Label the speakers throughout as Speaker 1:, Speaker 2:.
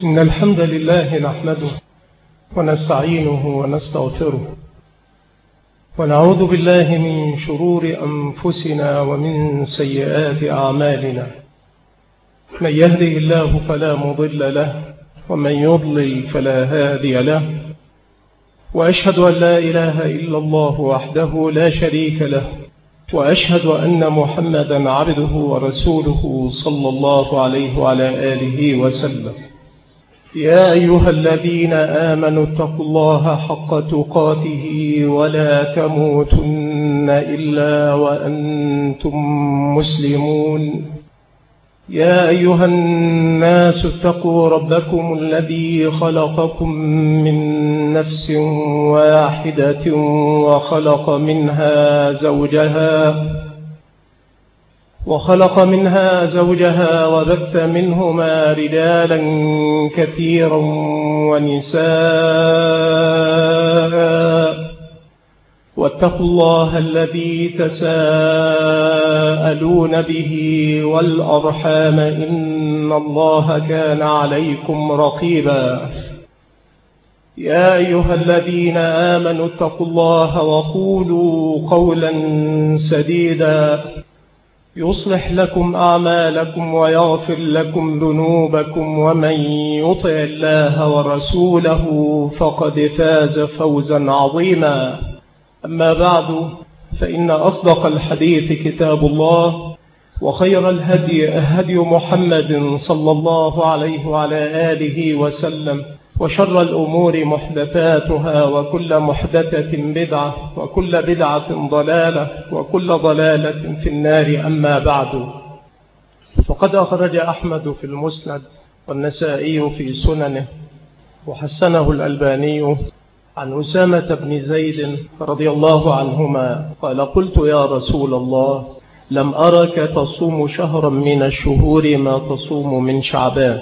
Speaker 1: إن الحمد لله نحمده ونستعينه ونستغفره ونعوذ بالله من شرور أنفسنا ومن سيئات أعمالنا. من يهده الله فلا مضل له ومن يضلل فلا هادي له، وأشهد أن لا إله إلا الله وحده لا شريك له، وأشهد أن محمدا عبده ورسوله صلى الله عليه وعلى آله وسلم. يا أيها الذين آمنوا اتقوا الله حق تقاته ولا تموتن إلا وأنتم مسلمون. يا أيها الناس اتقوا ربكم الذي خلقكم من نفس واحدة وخلق منها زوجها وبث منهما رجالا كثيرا ونساء، واتقوا الله الذي تساءلون به والأرحام إن الله كان عليكم رقيبا. يا أيها الذين آمنوا اتقوا الله وقولوا قولا سديدا يصلح لكم أعمالكم ويغفر لكم ذنوبكم، ومن يطع الله ورسوله فقد فاز فوزا عظيما. أما بعد، فإن أصدق الحديث كتاب الله، وخير الهدي هدي محمد صلى الله عليه وعلى آله وسلم، وشر الأمور محدثاتها، وكل محدثة بدعة، وكل بدعة ضلالة، وكل ضلالة في النار. أما بعد، فقد أخرج أحمد في المسند والنسائي في سننه وحسنه الألباني عن أسامة بن زيد رضي الله عنهما قال: قلت يا رسول الله، لم أرك تصوم شهرا من الشهور ما تصوم من شعبان.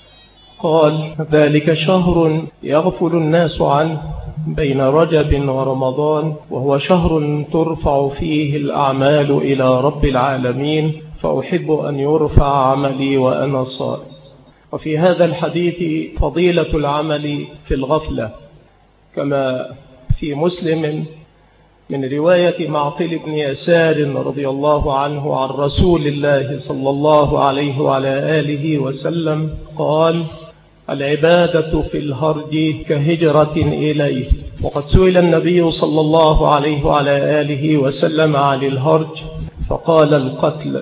Speaker 1: قال: ذلك شهر يغفل الناس عنه بين رجب ورمضان، وهو شهر ترفع فيه الأعمال إلى رب العالمين، فأحب أن يرفع عملي وأنا صائم. وفي هذا الحديث فضيلة العمل في الغفلة، كما في مسلم من رواية معقل بن يسار رضي الله عنه عن رسول الله صلى الله عليه وعلى آله وسلم قال: العبادة في الهرج كهجرة إليه. وقد سئل النبي صلى الله عليه وعلى آله وسلم عن الهرج فقال: القتل.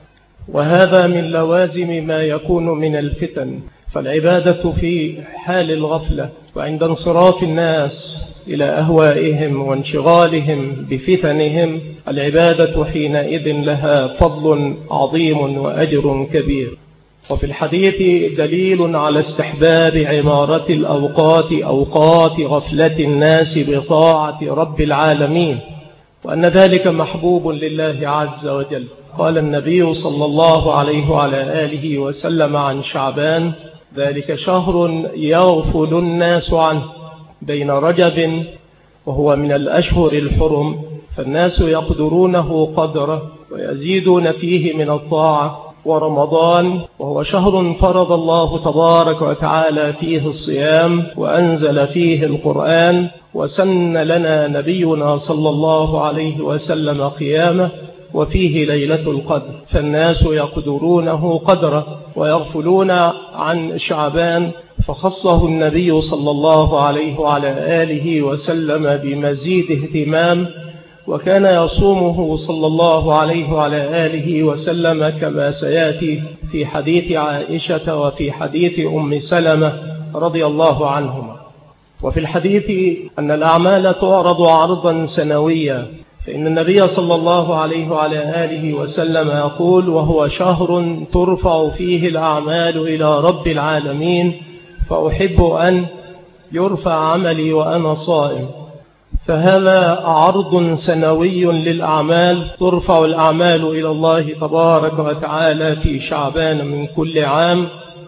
Speaker 1: وهذا من لوازم ما يكون من الفتن، فالعبادة في حال الغفلة وعند انصراف الناس إلى أهوائهم وانشغالهم بفتنهم، العبادة حينئذ لها فضل عظيم وأجر كبير. وفي الحديث دليل على استحباب عمارة الأوقات، أوقات غفلة الناس بطاعة رب العالمين، وأن ذلك محبوب لله عز وجل. قال النبي صلى الله عليه وعلى آله وسلم عن شعبان: ذلك شهر يغفل الناس عنه بين رجب، وهو من الأشهر الحرم، فالناس يقدرونه قدره ويزيدون فيه من الطاعة، ورمضان وهو شهر فرض الله تبارك وتعالى فيه الصيام وأنزل فيه القرآن، وسن لنا نبينا صلى الله عليه وسلم قيامه، وفيه ليلة القدر، فالناس يقدرونه قدره ويغفلون عن شعبان، فخصه النبي صلى الله عليه وعلى آله وسلم بمزيد اهتمام، وكان يصومه صلى الله عليه وعلى آله وسلم كما سيأتي في حديث عائشة وفي حديث أم سلمة رضي الله عنهما. وفي الحديث أن الأعمال تعرض عرضا سنويا، فإن النبي صلى الله عليه وعلى آله وسلم يقول: وهو شهر ترفع فيه الأعمال إلى رب العالمين، فأحب أن يرفع عملي وأنا صائم. فهذا عرض سنوي للأعمال، ترفع الأعمال إلى الله تبارك وتعالى في شعبان من كل عام،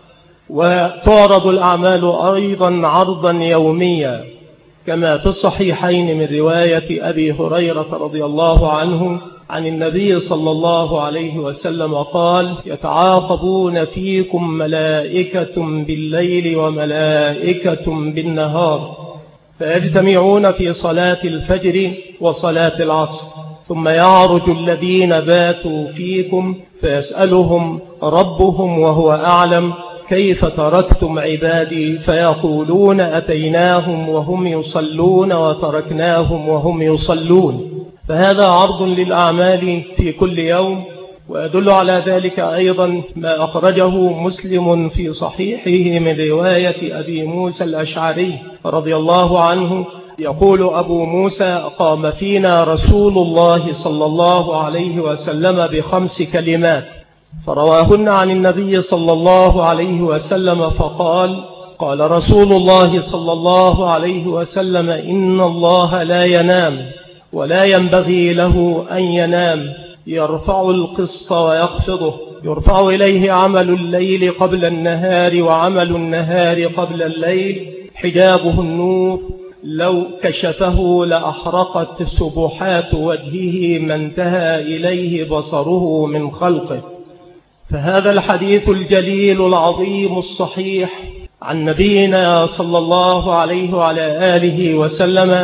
Speaker 1: وتعرض الأعمال أيضا عرضا يوميا، كما في الصحيحين من رواية أبي هريرة رضي الله عنه عن النبي صلى الله عليه وسلم قال: يتعاقبون فيكم ملائكة بالليل وملائكة بالنهار، فيجتمعون في صلاة الفجر وصلاة العصر، ثم يعرج الذين باتوا فيكم فيسألهم ربهم وهو أعلم: كيف تركتم عبادي؟ فيقولون: أتيناهم وهم يصلون وتركناهم وهم يصلون. فهذا عرض للأعمال في كل يوم. ويدل على ذلك أيضا ما أخرجه مسلم في صحيحه من رواية أبي موسى الأشعري رضي الله عنه، يقول أبو موسى: قام فينا رسول الله صلى الله عليه وسلم ب5 كلمات فرواهن عن النبي صلى الله عليه وسلم فقال: قال رسول الله صلى الله عليه وسلم: إن الله لا ينام ولا ينبغي له أن ينام، يرفع القسط ويخفضه، يرفع إليه عمل الليل قبل النهار وعمل النهار قبل الليل، حجابه النور، لو كشفه لأحرقت سبحات وجهه ما انتهى إليه بصره من خلقه. فهذا الحديث الجليل العظيم الصحيح عن نبينا صلى الله عليه وعلى آله وسلم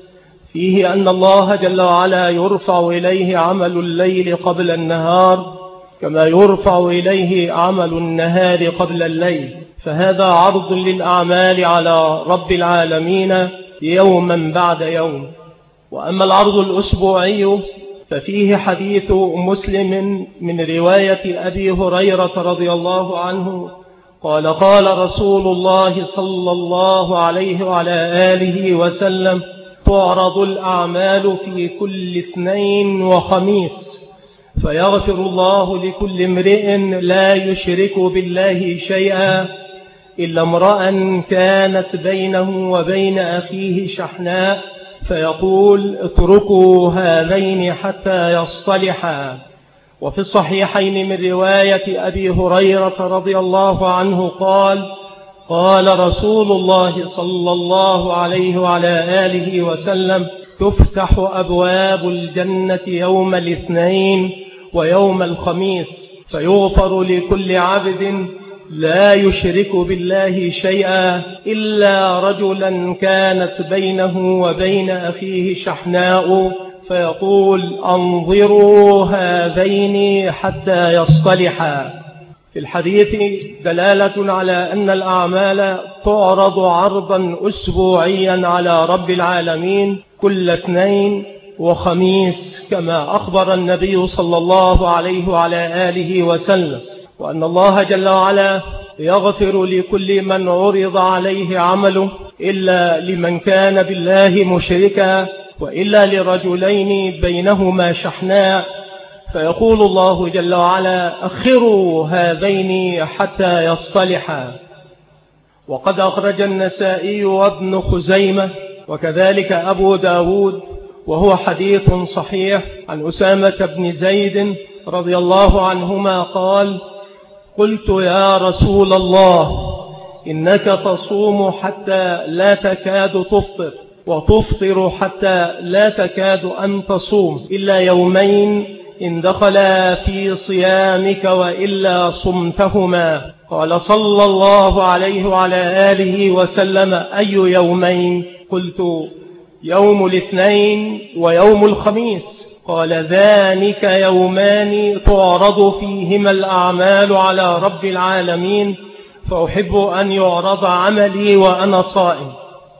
Speaker 1: فيه أن الله جل وعلا يرفع إليه عمل الليل قبل النهار كما يرفع إليه عمل النهار قبل الليل. فهذا عرض للأعمال على رب العالمين يوما بعد يوم. وأما العرض الأسبوعي ففيه حديث مسلم من رواية أبي هريرة رضي الله عنه قال: قال رسول الله صلى الله عليه وعلى آله وسلم: تعرض الأعمال في كل اثنين وخميس، فيغفر الله لكل امرئ لا يشرك بالله شيئا إلا امرأ كانت بينه وبين أخيه شحناء، فيقول: اتركوا هذين حتى يصطلحا. وفي الصحيحين من رواية أبي هريرة رضي الله عنه قال: قال رسول الله صلى الله عليه وعلى آله وسلم: تفتح أبواب الجنة يوم الاثنين ويوم الخميس، فيغفر لكل عبد لا يشرك بالله شيئا إلا رجلا كانت بينه وبين أخيه شحناء، فيقول: أنظروا هذين حتى يصطلحا. في الحديث دلالة على أن الأعمال تعرض عرضا أسبوعيا على رب العالمين كل اثنين وخميس، كما أخبر النبي صلى الله عليه وعلى آله وسلم، وأن الله جل وعلا يغفر لكل من عرض عليه عمله إلا لمن كان بالله مشركا، وإلا لرجلين بينهما شحناء، فيقول الله جل وعلا: أخروا هذين حتى يصطلحا. وقد أخرج النسائي وابن خزيمة وكذلك أبو داود، وهو حديث صحيح، عن أسامة بن زيد رضي الله عنهما قال: قلت: يا رسول الله، إنك تصوم حتى لا تكاد تفطر، وتفطر حتى لا تكاد أن تصوم إلا يومين إن دخلا في صيامك وإلا صمتهما. قال صلى الله عليه وعلى آله وسلم: أي يومين؟ قلت: يوم الاثنين ويوم الخميس. قال: ذلك يومان تعرض فيهما الأعمال على رب العالمين، فأحب أن يعرض عملي وأنا صائم.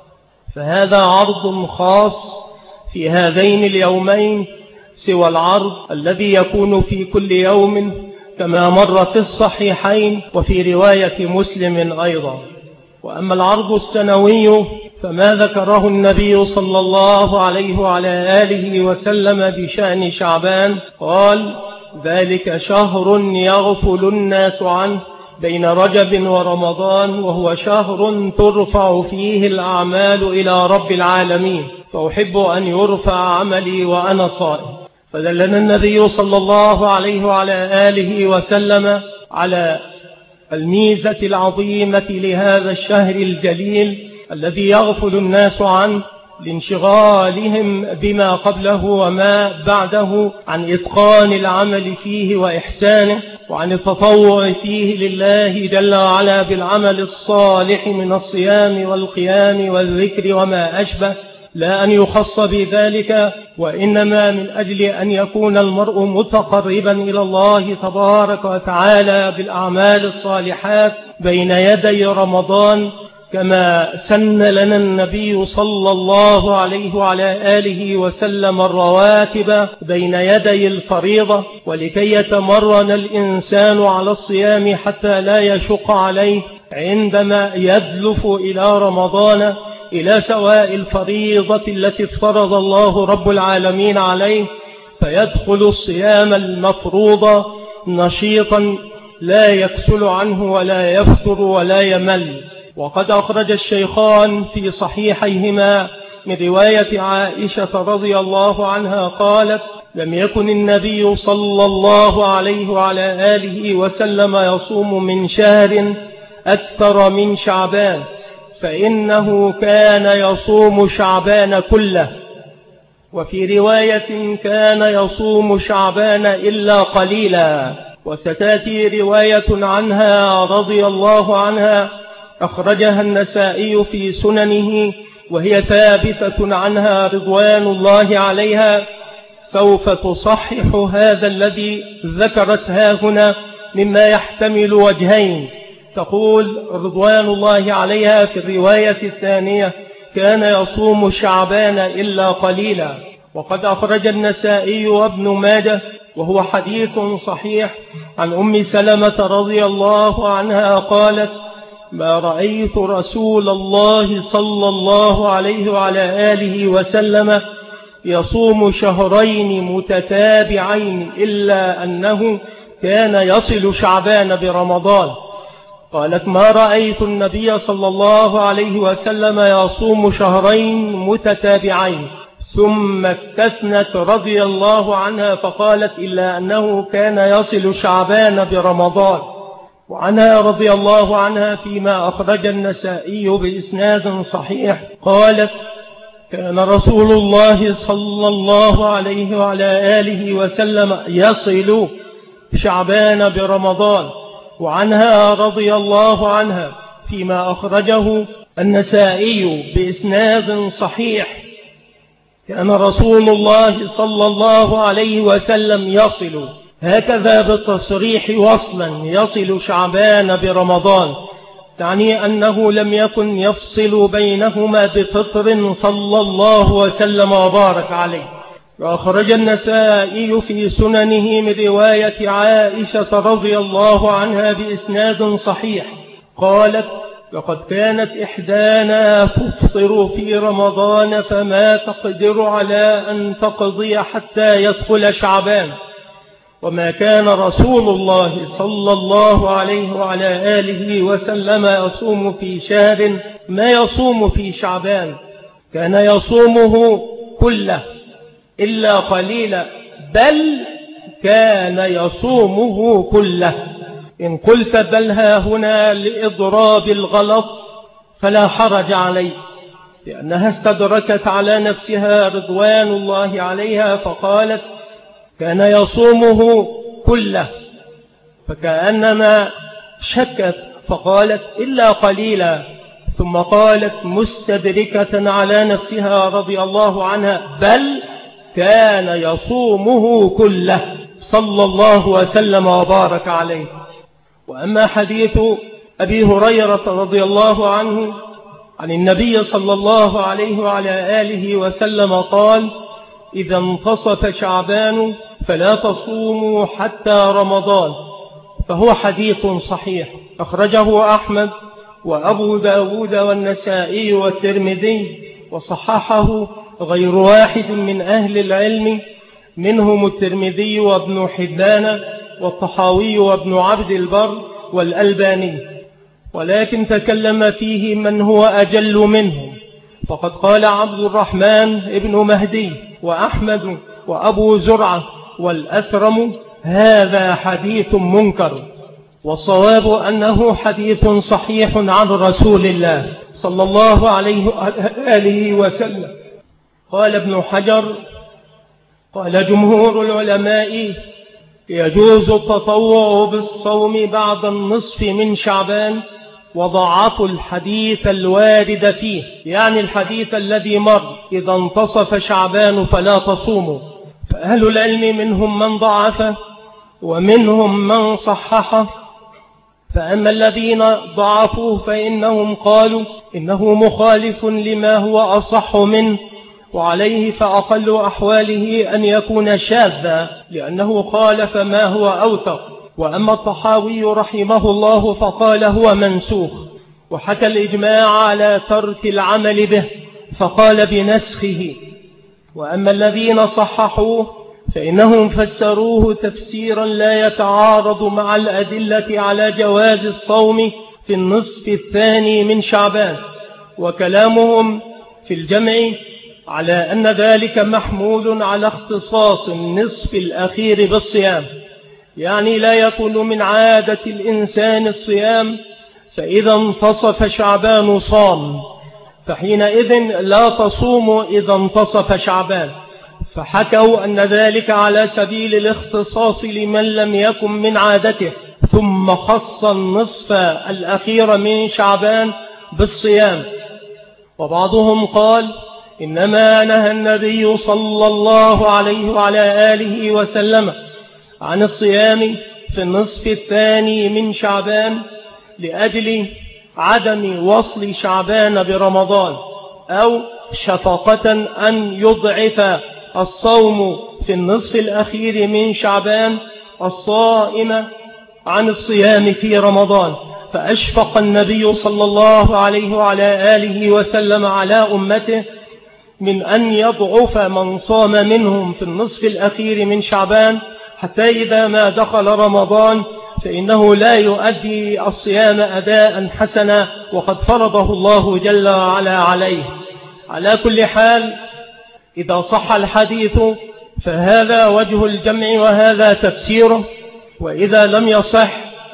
Speaker 1: فهذا عرض خاص في هذين اليومين سوى العرض الذي يكون في كل يوم، كما مر في الصحيحين وفي رواية مسلم أيضا. وأما العرض السنوي فما ذكره النبي صلى الله عليه وعلى آله وسلم بشأن شعبان قال: ذلك شهر يغفل الناس عنه بين رجب ورمضان، وهو شهر ترفع فيه الأعمال إلى رب العالمين، فأحب أن يرفع عملي وأنا صائم. فدلنا النبي صلى الله عليه وعلى آله وسلم على الميزة العظيمة لهذا الشهر الجليل الذي يغفل الناس عنه، لانشغالهم بما قبله وما بعده عن إتقان العمل فيه وإحسانه، وعن التطوع فيه لله جل وعلا بالعمل الصالح من الصيام والقيام والذكر وما أشبه، لا أن يخص بذلك، وإنما من أجل أن يكون المرء متقربا إلى الله تبارك وتعالى بالأعمال الصالحات بين يدي رمضان، كما سن لنا النبي صلى الله عليه وعلى آله وسلم الرواتب بين يدي الفريضة، ولكي يتمرن الإنسان على الصيام حتى لا يشق عليه عندما يدلف إلى رمضان، إلى سواء الفريضة التي افترض الله رب العالمين عليه، فيدخل الصيام المفروض نشيطا لا يكسل عنه ولا يفتر ولا يمل. وقد أخرج الشيخان في صحيحيهما من رواية عائشة رضي الله عنها قالت: لم يكن النبي صلى الله عليه وعلى آله وسلم يصوم من شهر أكثر من شعبان، فإنه كان يصوم شعبان كله، وفي رواية كان يصوم شعبان إلا قليلا. وستأتي رواية عنها رضي الله عنها أخرجها النسائي في سننه وهي ثابتة عنها رضوان الله عليها، سوف تصحح هذا الذي ذكرتها هنا مما يحتمل وجهين. تقول رضوان الله عليها في الرواية الثانية: كان يصوم شعبان إلا قليلا. وقد أخرج النسائي وابن ماجه وهو حديث صحيح عن أم سلمة رضي الله عنها قالت: ما رأيت رسول الله صلى الله عليه وعلى آله وسلم يصوم شهرين متتابعين إلا أنه كان يصل شعبان برمضان. قالت: ما رأيت النبي صلى الله عليه وسلم يصوم شهرين متتابعين. ثم استثنت رضي الله عنها فقالت: إلا أنه كان يصل شعبان برمضان. وعنها رضي الله عنها فيما أخرج النسائي بإسناد صحيح قالت: كان رسول الله صلى الله عليه وعلى آله وسلم يصل شعبان برمضان. وعنها رضي الله عنها فيما أخرجه النسائي بإسناد صحيح: كان رسول الله صلى الله عليه وسلم يصل، هكذا بالتصريح وصلا، يصل شعبان برمضان، تعني أنه لم يكن يفصل بينهما بفطر صلى الله وسلم وبارك عليه. وأخرج النسائي في سننه من رواية عائشة رضي الله عنها بإسناد صحيح قالت: لقد كانت إحدانا تفطر في رمضان فما تقدر على أن تقضي حتى يدخل شعبان، وما كان رسول الله صلى الله عليه وعلى آله وسلم يصوم في شهر ما يصوم في شعبان، كان يصومه كله إلا قليلا، بل كان يصومه كله. إن قلت بل ها هنا لإضراب الغلط فلا حرج عليه، لأنها استدركت على نفسها رضوان الله عليها فقالت: كان يصومه كله، فكأنما شكت فقالت: إلا قليلا، ثم قالت مستدركة على نفسها رضي الله عنها: بل كان يصومه كله صلى الله وسلم وبارك عليه. وأما حديث أبي هريرة رضي الله عنه عن النبي صلى الله عليه وعلى آله وسلم قال: إذا انتصف شعبان فلا تصوموا حتى رمضان، فهو حديث صحيح أخرجه أحمد وأبو داود والنسائي والترمذي، وصححه غير واحد من أهل العلم، منهم الترمذي وابن حبان والطحاوي وابن عبد البر والألباني، ولكن تكلم فيه من هو أجل منهم، فقد قال عبد الرحمن ابن مهدي وأحمد وأبو زرعة والأثرم: هذا حديث منكر، والصواب أنه حديث صحيح عن رسول الله صلى الله عليه وآله وسلم، قال ابن حجر: قال جمهور العلماء: يجوز التطوع بالصوم بعد النصف من شعبان، وضعفوا الحديث الوارد فيه، يعني الحديث الذي مر: إذا انتصف شعبان فلا تصوموا. فأهل العلم منهم من ضعفه ومنهم من صححه. فأما الذين ضعفوه فإنهم قالوا إنه مخالف لما هو أصح منه، وعليه فأقل أحواله أن يكون شاذا لأنه خالف ما هو أوثق. وأما الطحاوي رحمه الله فقال هو منسوخ، وحكى الإجماع على ترك العمل به فقال بنسخه. وأما الذين صححوه فإنهم فسروه تفسيرا لا يتعارض مع الأدلة على جواز الصوم في النصف الثاني من شعبان، وكلامهم في الجمع على أن ذلك محمول على اختصاص النصف الأخير بالصيام، يعني لا يكون من عادة الإنسان الصيام، فإذا انتصف شعبان صام، فحينئذ لا تصوم إذا انتصف شعبان. فحكوا أن ذلك على سبيل الاختصاص لمن لم يكن من عادته، ثم خص النصف الأخير من شعبان بالصيام. وبعضهم قال إنما نهى النبي صلى الله عليه وعلى آله وسلم عن الصيام في النصف الثاني من شعبان لأجل عدم وصل شعبان برمضان، أو شفقة أن يضعف الصوم في النصف الأخير من شعبان الصائم عن الصيام في رمضان. فأشفق النبي صلى الله عليه وعلى آله وسلم على أمته من أن يضعف من صام منهم في النصف الأخير من شعبان، حتى إذا ما دخل رمضان فإنه لا يؤدي الصيام أداء حسنا وقد فرضه الله جل وعلا عليه. على كل حال، إذا صح الحديث فهذا وجه الجمع وهذا تفسيره، وإذا لم يصح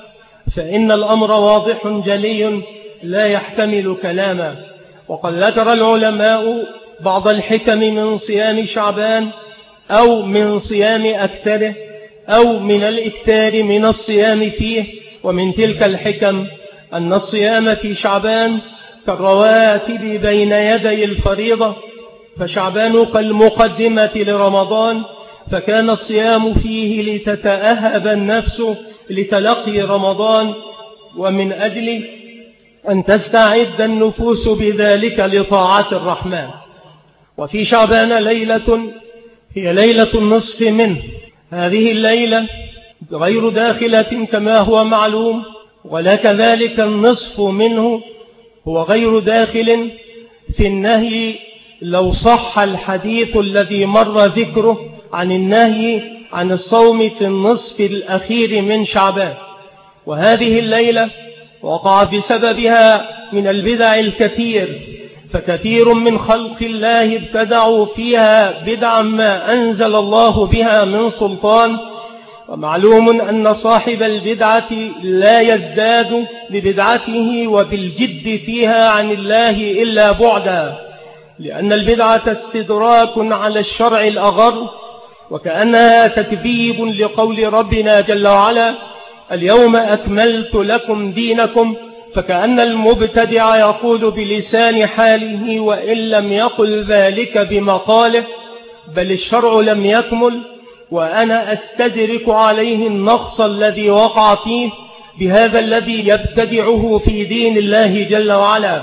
Speaker 1: فإن الأمر واضح جلي لا يحتمل كلاما. وقد ذكر العلماء بعض الحكم من صيام شعبان، أو من صيام أكثره، أو من الإكثار من الصيام فيه. ومن تلك الحكم أن الصيام في شعبان كالرواتب بين يدي الفريضة، فشعبان كالمقدمة لرمضان، فكان الصيام فيه لتتأهب النفس لتلقي رمضان، ومن أجل أن تستعد النفوس بذلك لطاعة الرحمن. وفي شعبان ليلة هي ليلة النصف منه، هذه الليلة غير داخلة كما هو معلوم، ولا كذلك النصف منه هو غير داخل في النهي، لو صح الحديث الذي مر ذكره عن النهي عن الصوم في النصف الأخير من شعبان. وهذه الليلة وقع بسببها من البدع الكثير، فكثير من خلق الله ابتدعوا فيها بدعا ما أنزل الله بها من سلطان. ومعلوم أن صاحب البدعة لا يزداد ببدعته وبالجد فيها عن الله إلا بعدا، لأن البدعة استدراك على الشرع الأغر، وكأنها تكذيب لقول ربنا جل وعلا: اليوم أكملت لكم دينكم، فكأن المبتدع يقول بلسان حاله وإن لم يقل ذلك بمقاله: بل الشرع لم يكمل وأنا أستدرك عليه النقص الذي وقع فيه بهذا الذي يبتدعه في دين الله جل وعلا.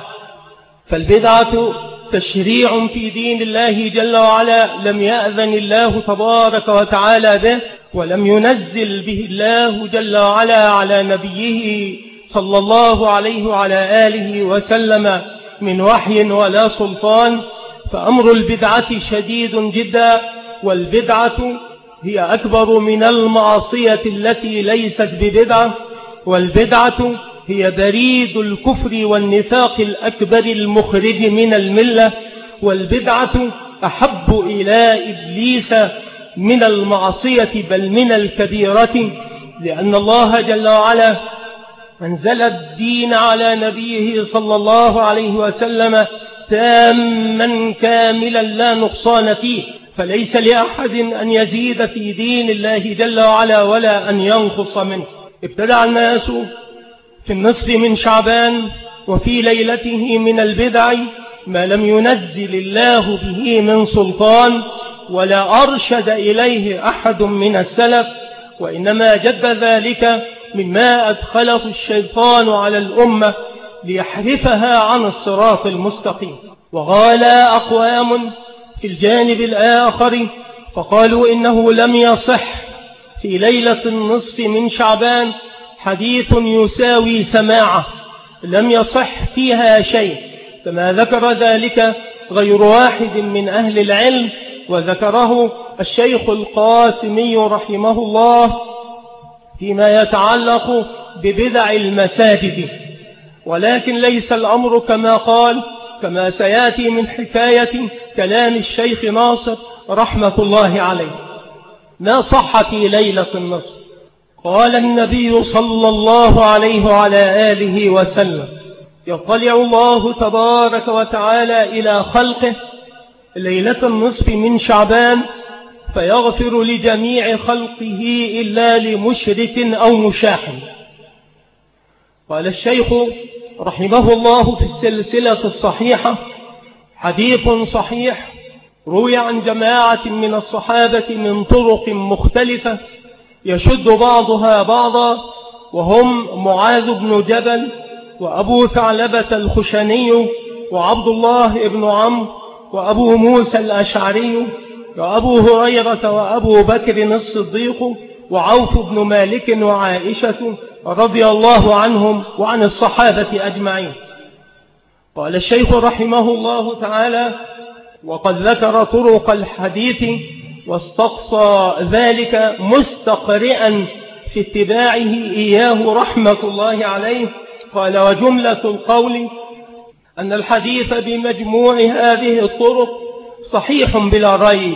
Speaker 1: فالبدعة تشريع في دين الله جل وعلا لم يأذن الله تبارك وتعالى به، ولم ينزل به الله جل وعلا على نبيه صلى الله عليه وعلى آله وسلم من وحي ولا سلطان. فأمر البدعة شديد جدا، والبدعة هي أكبر من المعصية التي ليست ببدعة، والبدعة هي بريد الكفر والنفاق الأكبر المخرج من الملة، والبدعة أحب إلى إبليس من المعصية بل من الكبيرة، لأن الله جل وعلا أنزل الدين على نبيه صلى الله عليه وسلم تاما كاملا لا نقصان فيه، فليس لأحد أن يزيد في دين الله جل وعلا ولا أن ينقص منه. ابتدع الناس في النصف من شعبان وفي ليلته من البدع ما لم ينزل الله به من سلطان ولا أرشد إليه أحد من السلف، وإنما جد ذلك مما أدخله الشيطان على الأمة ليحرفها عن الصراط المستقيم. وغال أقوام في الجانب الآخر فقالوا إنه لم يصح في ليلة النصف من شعبان حديث يساوي سماعه، لم يصح فيها شيء، كما ذكر ذلك غير واحد من أهل العلم، وذكره الشيخ القاسمي رحمه الله فيما يتعلق ببدع المساجد. ولكن ليس الأمر كما قال، كما سيأتي من حكاية كلام الشيخ ناصر رحمة الله عليه. ما صح في ليلة النصف؟ قال النبي صلى الله عليه وعلى آله وسلم: يطلع الله تبارك وتعالى إلى خلقه ليلة النصف من شعبان فيغفر لجميع خلقه إلا لمشرك أو مشاحن. قال الشيخ رحمه الله في السلسلة الصحيحة: حديث صحيح روي عن جماعة من الصحابة من طرق مختلفة يشد بعضها بعضا، وهم معاذ بن جبل وأبو ثعلبة الخشني وعبد الله بن عمرو وأبو موسى الأشعري وأبو هريرة وأبو بكر الصديق وعوف بن مالك وعائشة رضي الله عنهم وعن الصحابة أجمعين. قال الشيخ رحمه الله تعالى: وقد ذكر طرق الحديث واستقصى ذلك مستقرئا في اتباعه إياه رحمة الله عليه. قال: وجملة القول أن الحديث بمجموع هذه الطرق صحيح بلا ريب،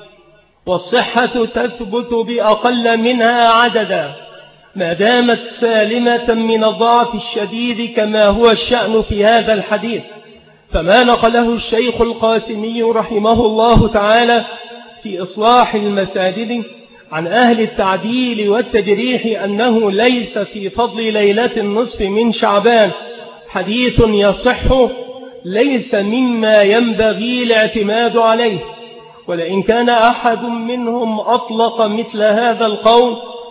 Speaker 1: والصحة تثبت بأقل منها عددا ما دامت سالمة من الضعف الشديد كما هو الشأن في هذا الحديث. فما نقله الشيخ القاسمي رحمه الله تعالى في إصلاح المساجد عن أهل التعديل والتجريح أنه ليس في فضل ليلة النصف من شعبان حديث يصح، ليس مما ينبغي الاعتماد عليه. ولئن كان أحد منهم أطلق مثل هذا القول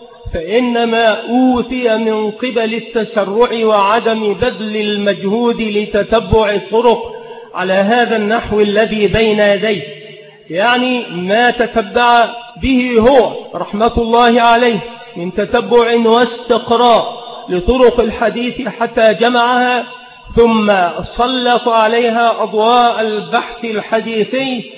Speaker 1: فإنما أوتي من قبل التسرع وعدم بذل المجهود لتتبع الطرق على هذا النحو الذي بين يديه، يعني ما تتبع به هو رحمة الله عليه من تتبع واستقراء لطرق الحديث حتى جمعها، ثم سلط عليها أضواء البحث الحديثي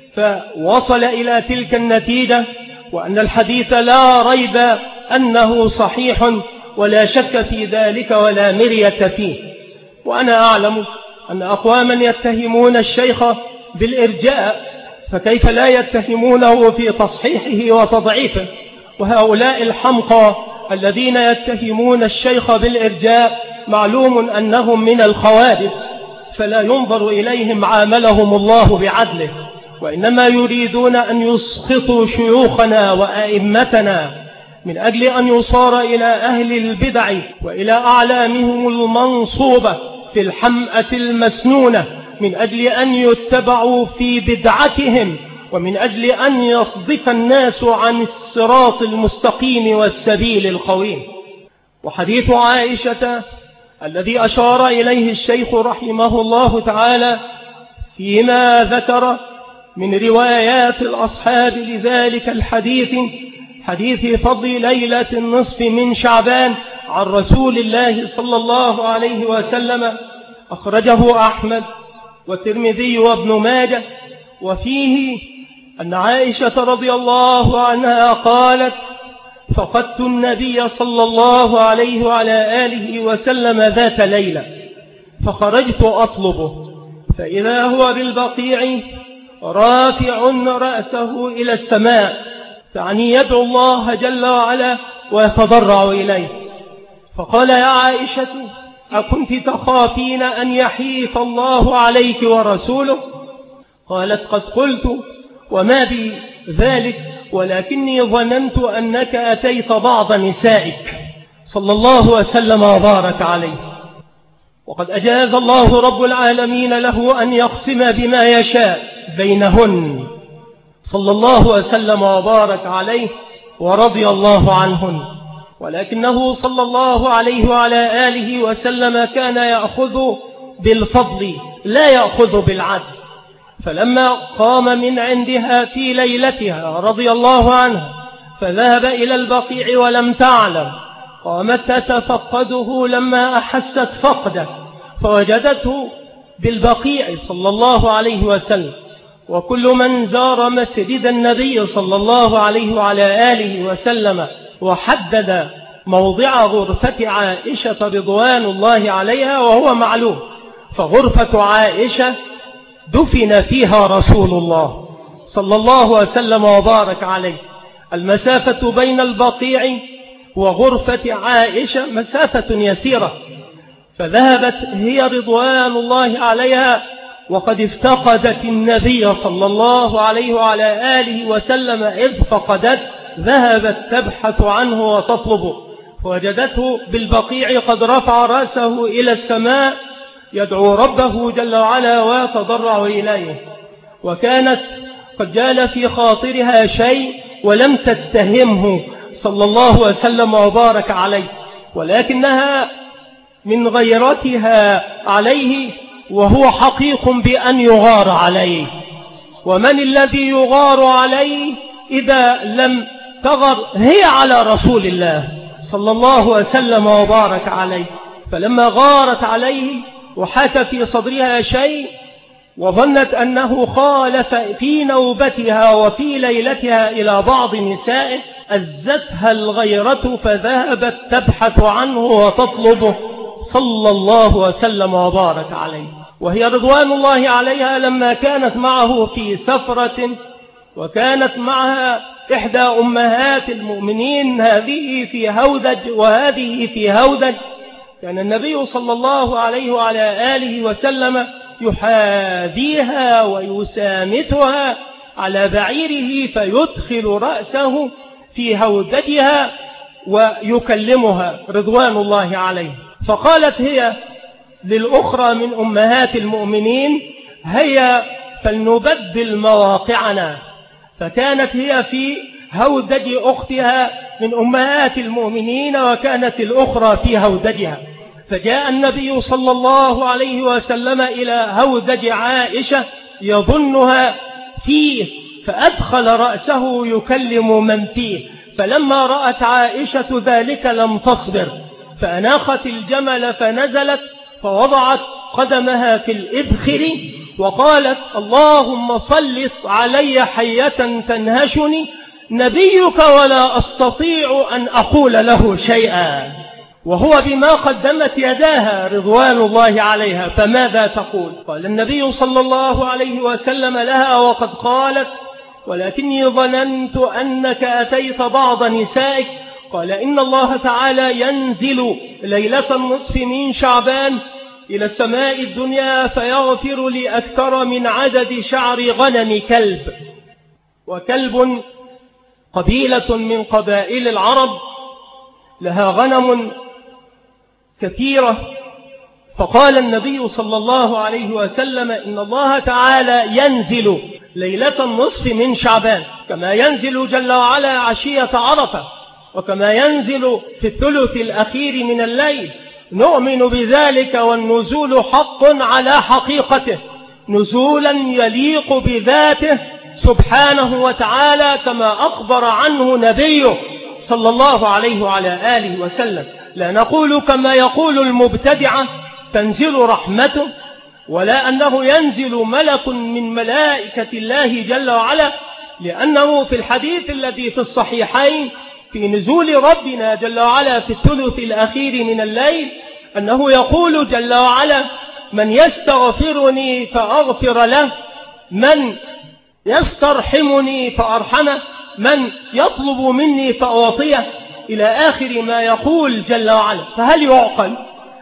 Speaker 1: فوصل إلى تلك النتيجة، وأن الحديث لا ريب أنه صحيح ولا شك في ذلك ولا مرية فيه. وأنا أعلم أن أقواما يتهمون الشيخ بالإرجاء، فكيف لا يتهمونه في تصحيحه وتضعيفه؟ وهؤلاء الحمقى الذين يتهمون الشيخ بالإرجاء معلوم أنهم من الخوارج، فلا ينظر إليهم عاملهم الله بعدله، وإنما يريدون أن يسخطوا شيوخنا وأئمتنا من أجل أن يصار إلى أهل البدع وإلى أعلامهم المنصوبة في الحمأة المسنونة من أجل أن يتبعوا في بدعتهم، ومن أجل أن يصدف الناس عن الصراط المستقيم والسبيل القويم. وحديث عائشة الذي أشار إليه الشيخ رحمه الله تعالى فيما ذكر من روايات الأصحاب لذلك الحديث، حديث فضل ليلة النصف من شعبان عن رسول الله صلى الله عليه وسلم، أخرجه أحمد والترمذي وابن ماجه، وفيه أن عائشة رضي الله عنها قالت: فقدت النبي صلى الله عليه وعلى آله وسلم ذات ليلة فخرجت أطلبه فإذا هو بالبقيع رافع رأسه إلى السماء، تعني يدعو الله جل وعلا ويتضرع إليه. فقال: يا عائشة أكنت تخافين أن يحيف الله عليك ورسوله؟ قالت قد قلت وما بي ذلك، ولكني ظننت أنك أتيت بعض نسائك صلى الله وسلم وبارك عليه. وقد أجاز الله رب العالمين له أن يقسم بما يشاء بينهن صلى الله وسلم وبارك عليه ورضي الله عنهن، ولكنه صلى الله عليه وعلى آله وسلم كان يأخذ بالفضل لا يأخذ بالعدل. فلما قام من عندها في ليلتها رضي الله عنها فذهب إلى البقيع ولم تعلم، قامت تتفقده لما أحست فقده فوجدته بالبقيع صلى الله عليه وسلم. وكل من زار مسجد النبي صلى الله عليه وعلى آله وسلم وحدد موضع غرفة عائشة رضوان الله عليها وهو معلوم، فغرفة عائشة دفن فيها رسول الله صلى الله وسلم وبارك عليه. المسافة بين البقيع وغرفة عائشة مسافة يسيرة، فذهبت هي رضوان الله عليها وقد افتقدت النبي صلى الله عليه وعلى آله وسلم إذ فقدت، ذهبت تبحث عنه وتطلبه فوجدته بالبقيع قد رفع رأسه إلى السماء يدعو ربه جل وعلا ويتضرع إليه، وكانت قد جال في خاطرها شيء ولم تتهمه صلى الله وسلم وبارك عليه، ولكنها من غيرتها عليه وهو حقيق بأن يغار عليه. ومن الذي يغار عليه إذا لم تغر؟ هي على رسول الله صلى الله وسلم وبارك عليه. فلما غارت عليه وحاك في صدرها شيء وظنت أنه خالف في نوبتها وفي ليلتها إلى بعض نسائه أزتها الغيرة فذهبت تبحث عنه وتطلبه صلى الله وسلم وبارك عليه. وهي رضوان الله عليها لما كانت معه في سفرة وكانت معها إحدى أمهات المؤمنين، هذه في هودج وهذه في هودج، كان النبي صلى الله عليه وعلى آله وسلم يحاذيها ويسامتها على بعيره فيدخل رأسه في هودجها ويكلمها رضوان الله عليه. فقالت هي للأخرى من أمهات المؤمنين هيا فلنبدل مواقعنا، فكانت هي في هودج أختها من أمهات المؤمنين وكانت الأخرى في هودجها. فجاء النبي صلى الله عليه وسلم إلى هودج عائشة يظنها فيه فأدخل رأسه يكلم من فيه، فلما رأت عائشة ذلك لم تصبر فأناخت الجمل فنزلت فوضعت قدمها في الإبخر وقالت اللهم سلط علي حية تنهشني نبيك ولا أستطيع أن أقول له شيئا، وهو بما قدمت يداها رضوان الله عليها. فماذا تقول؟ قال النبي صلى الله عليه وسلم لها وقد قالت ولكني ظننت أنك أتيت بعض نسائك. قال إن الله تعالى ينزل ليلة النصف من شعبان إلى السماء الدنيا فيغفر لأكثر من عدد شعر غنم كلب. وكلب قبيلة من قبائل العرب لها غنم كثيرة. فقال النبي صلى الله عليه وسلم إن الله تعالى ينزل ليلة النصف من شعبان كما ينزل جل وعلا عشية عرفة وكما ينزل في الثلث الأخير من الليل. نؤمن بذلك والنزول حق على حقيقته، نزولا يليق بذاته سبحانه وتعالى كما أخبر عنه نبيه صلى الله عليه وعلى آله وسلم. لا نقول كما يقول المبتدعة تنزل رحمته، ولا أنه ينزل ملك من ملائكة الله جل وعلا، لأنه في الحديث الذي في الصحيحين في نزول ربنا جل وعلا في الثلث الأخير من الليل أنه يقول جل وعلا من يستغفرني فأغفر له، من يسترحمني فأرحمه، من يطلب مني فأعطيه، إلى آخر ما يقول جل وعلا. فهل يعقل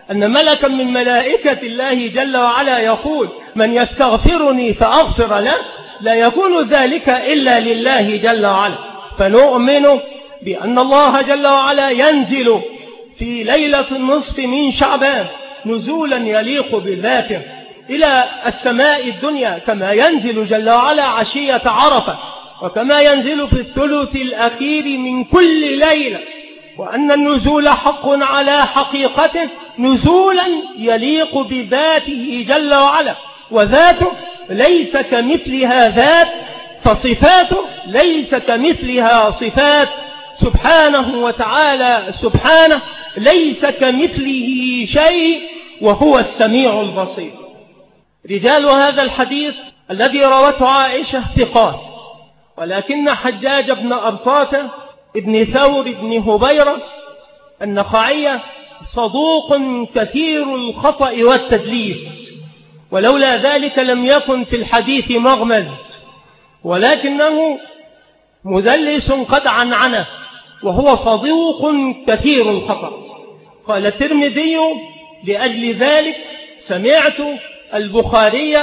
Speaker 1: أن ملكا من ملائكة الله جل وعلا يقول من يستغفرني فأغفر له، لا يكون ذلك إلا لله جل وعلا. فنؤمن بأن الله جل وعلا ينزل في ليلة النصف من شعبان نزولا يليق بذاته إلى السماء الدنيا، كما ينزل جل وعلا عشية عرفة، وكما ينزل في الثلث الأخير من كل ليلة، وأن النزول حق على حقيقته نزولا يليق بذاته جل وعلا، وذاته ليس كمثلها ذات، فصفاته ليس كمثلها صفات، سبحانه وتعالى سبحانه ليس كمثله شيء، وهو السميع البصير. رجال هذا الحديث الذي روته عائشة ثقات، ولكن حجاج بن أرطاة ابن ثور بن هبيرة النخعي صدوق كثير الخطأ والتدليس، ولولا ذلك لم يكن في الحديث مغمز، ولكنه مدلس قد عنعنه، وهو صدوق كثير الخطأ. قال الترمذي لأجل ذلك سمعت البخاري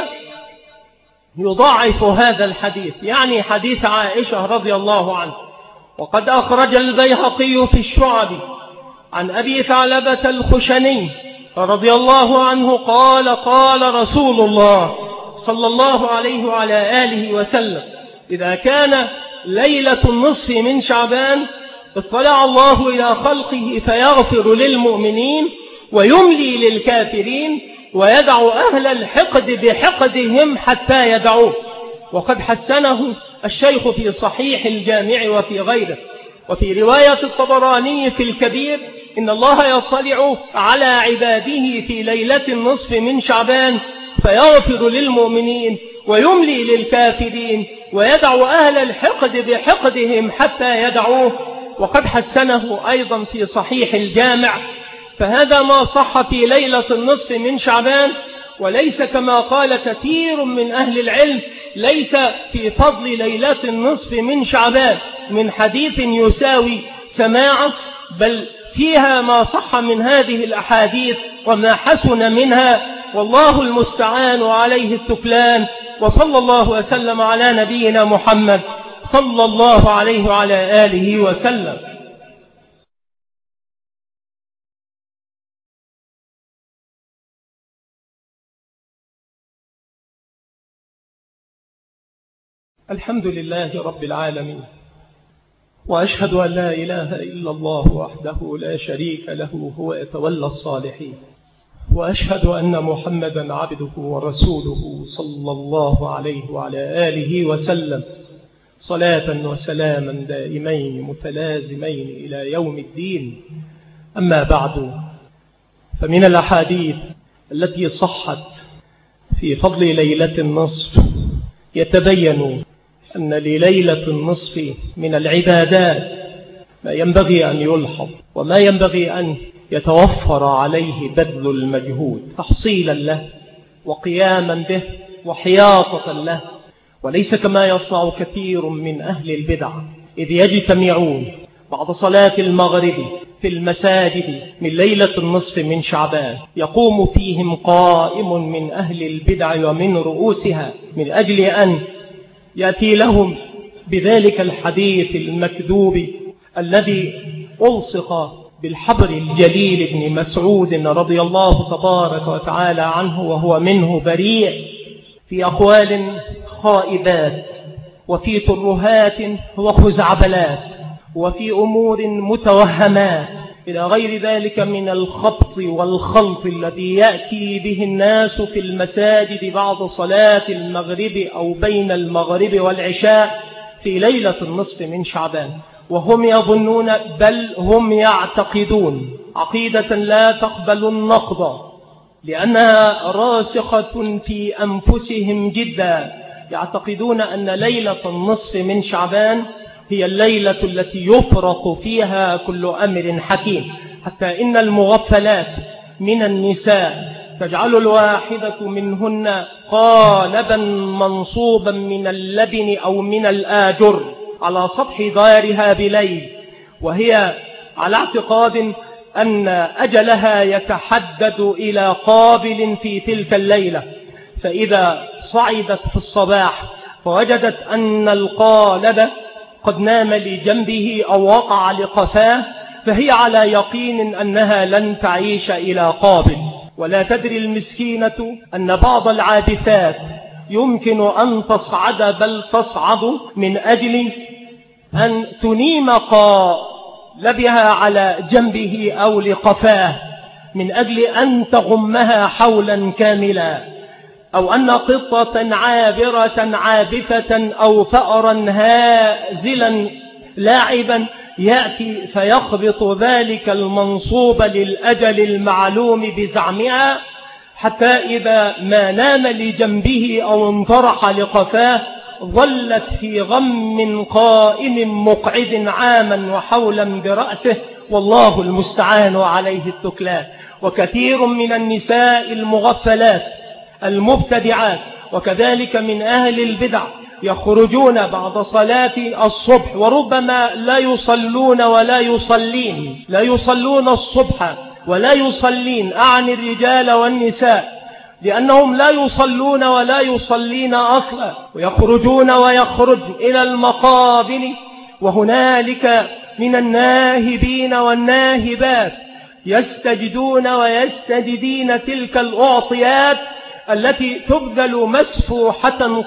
Speaker 1: يضاعف هذا الحديث، يعني حديث عائشة رضي الله عنه. وقد أخرج البيهقي في الشعب عن أبي ثعلبة الخشني رضي الله عنه قال قال رسول الله صلى الله عليه وعلى آله وسلم إذا كان ليلة النصف من شعبان اطلع الله إلى خلقه فيغفر للمؤمنين ويملي للكافرين ويدع أهل الحقد بحقدهم حتى يدعوه. وقد حسنه الشيخ في صحيح الجامع وفي غيره. وفي رواية الطبراني في الكبير إن الله يطلع على عباده في ليلة النصف من شعبان فيغفر للمؤمنين ويملي للكافرين ويدع أهل الحقد بحقدهم حتى يدعوه. وقد حسنه أيضا في صحيح الجامع. فهذا ما صح في ليلة النصف من شعبان، وليس كما قال كثير من أهل العلم ليس في فضل ليلة النصف من شعبان من حديث يساوي سماعه، بل فيها ما صح من هذه الأحاديث وما حسن منها، والله المستعان وعليه التكلان. وصلى الله وسلم على نبينا محمد صلى الله عليه وعلى آله وسلم. الحمد لله رب العالمين، وأشهد أن لا إله إلا الله وحده لا شريك له هو يتولى الصالحين، وأشهد أن محمدا عبده ورسوله صلى الله عليه وعلى آله وسلم صلاة وسلاما دائمين متلازمين إلى يوم الدين. أما بعد، فمن الأحاديث التي صحت في فضل ليلة النصف يتبين أن لليلة النصف من العبادات ما ينبغي أن يلحظ وما ينبغي أن يتوفر عليه بذل المجهود تحصيلا له وقياما به وحياطة له، وليس كما يصنع كثير من أهل البدع إذ يجتمعون بعد صلاة المغرب في المساجد من ليلة النصف من شعبان، يقوم فيهم قائم من أهل البدع ومن رؤوسها من أجل أن يأتي لهم بذلك الحديث المكذوب الذي ألصق بالحبر الجليل ابن مسعود رضي الله تبارك وتعالى عنه وهو منه بريء، في أقوال خائبات وفي ترهات وخزعبلات وفي أمور متوهمات إلى غير ذلك من الخبط والخلط الذي يأتي به الناس في المساجد بعد صلاة المغرب أو بين المغرب والعشاء في ليلة النصف من شعبان، وهم يظنون بل هم يعتقدون عقيدة لا تقبل النقض لأنها راسخة في أنفسهم جدا، يعتقدون أن ليلة النصف من شعبان هي الليلة التي يفرق فيها كل أمر حكيم، حتى إن المغفلات من النساء تجعل الواحدة منهن قالبا منصوبا من اللبن أو من الآجر على سطح دارها بليل، وهي على اعتقاد أن أجلها يتحدد إلى قابل في تلك الليلة، فإذا صعدت في الصباح فوجدت أن القالب قد نام لجنبه أو وقع لقفاه، فهي على يقين أنها لن تعيش إلى قابل. ولا تدري المسكينة أن بعض العابثات يمكن أن تصعد، بل تصعد من أجل أن تنيم قالبها على جنبه أو لقفاه، من أجل أن تغمها حولا كاملا، أو أن قطة عابرة عابثة أو فأرا هازلا لاعبا يأتي فيخبط ذلك المنصوب للأجل المعلوم بزعمها، حتى إذا ما نام لجنبه أو انطرح لقفاه ظلت في غم قائم مقعد عاما وحولا برأسه، والله المستعان عليه التكلان. وكثير من النساء المغفلات المبتدعات وكذلك من أهل البدع يخرجون بعد صلاة الصبح، وربما لا يصلون الصبح ولا يصلين، أعني الرجال والنساء، لأنهم لا يصلون ولا يصلين أصلا، ويخرجون ويخرج إلى المقابر، وهنالك من الناهبين والناهبات يستجدون ويستجدين تلك الأعطيات التي تبذل مسفوحة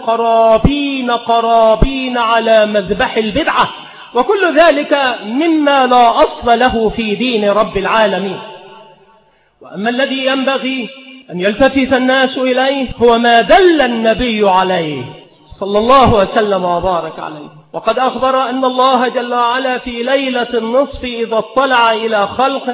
Speaker 1: قرابين على مذبح البدعة، وكل ذلك مما لا أصل له في دين رب العالمين. وأما الذي ينبغي أن يلتفت الناس إليه هو ما دل النبي عليه صلى الله وسلم وبارك عليه، وقد أخبر أن الله جل وعلا في ليلة النصف إذا اطلع إلى خلقه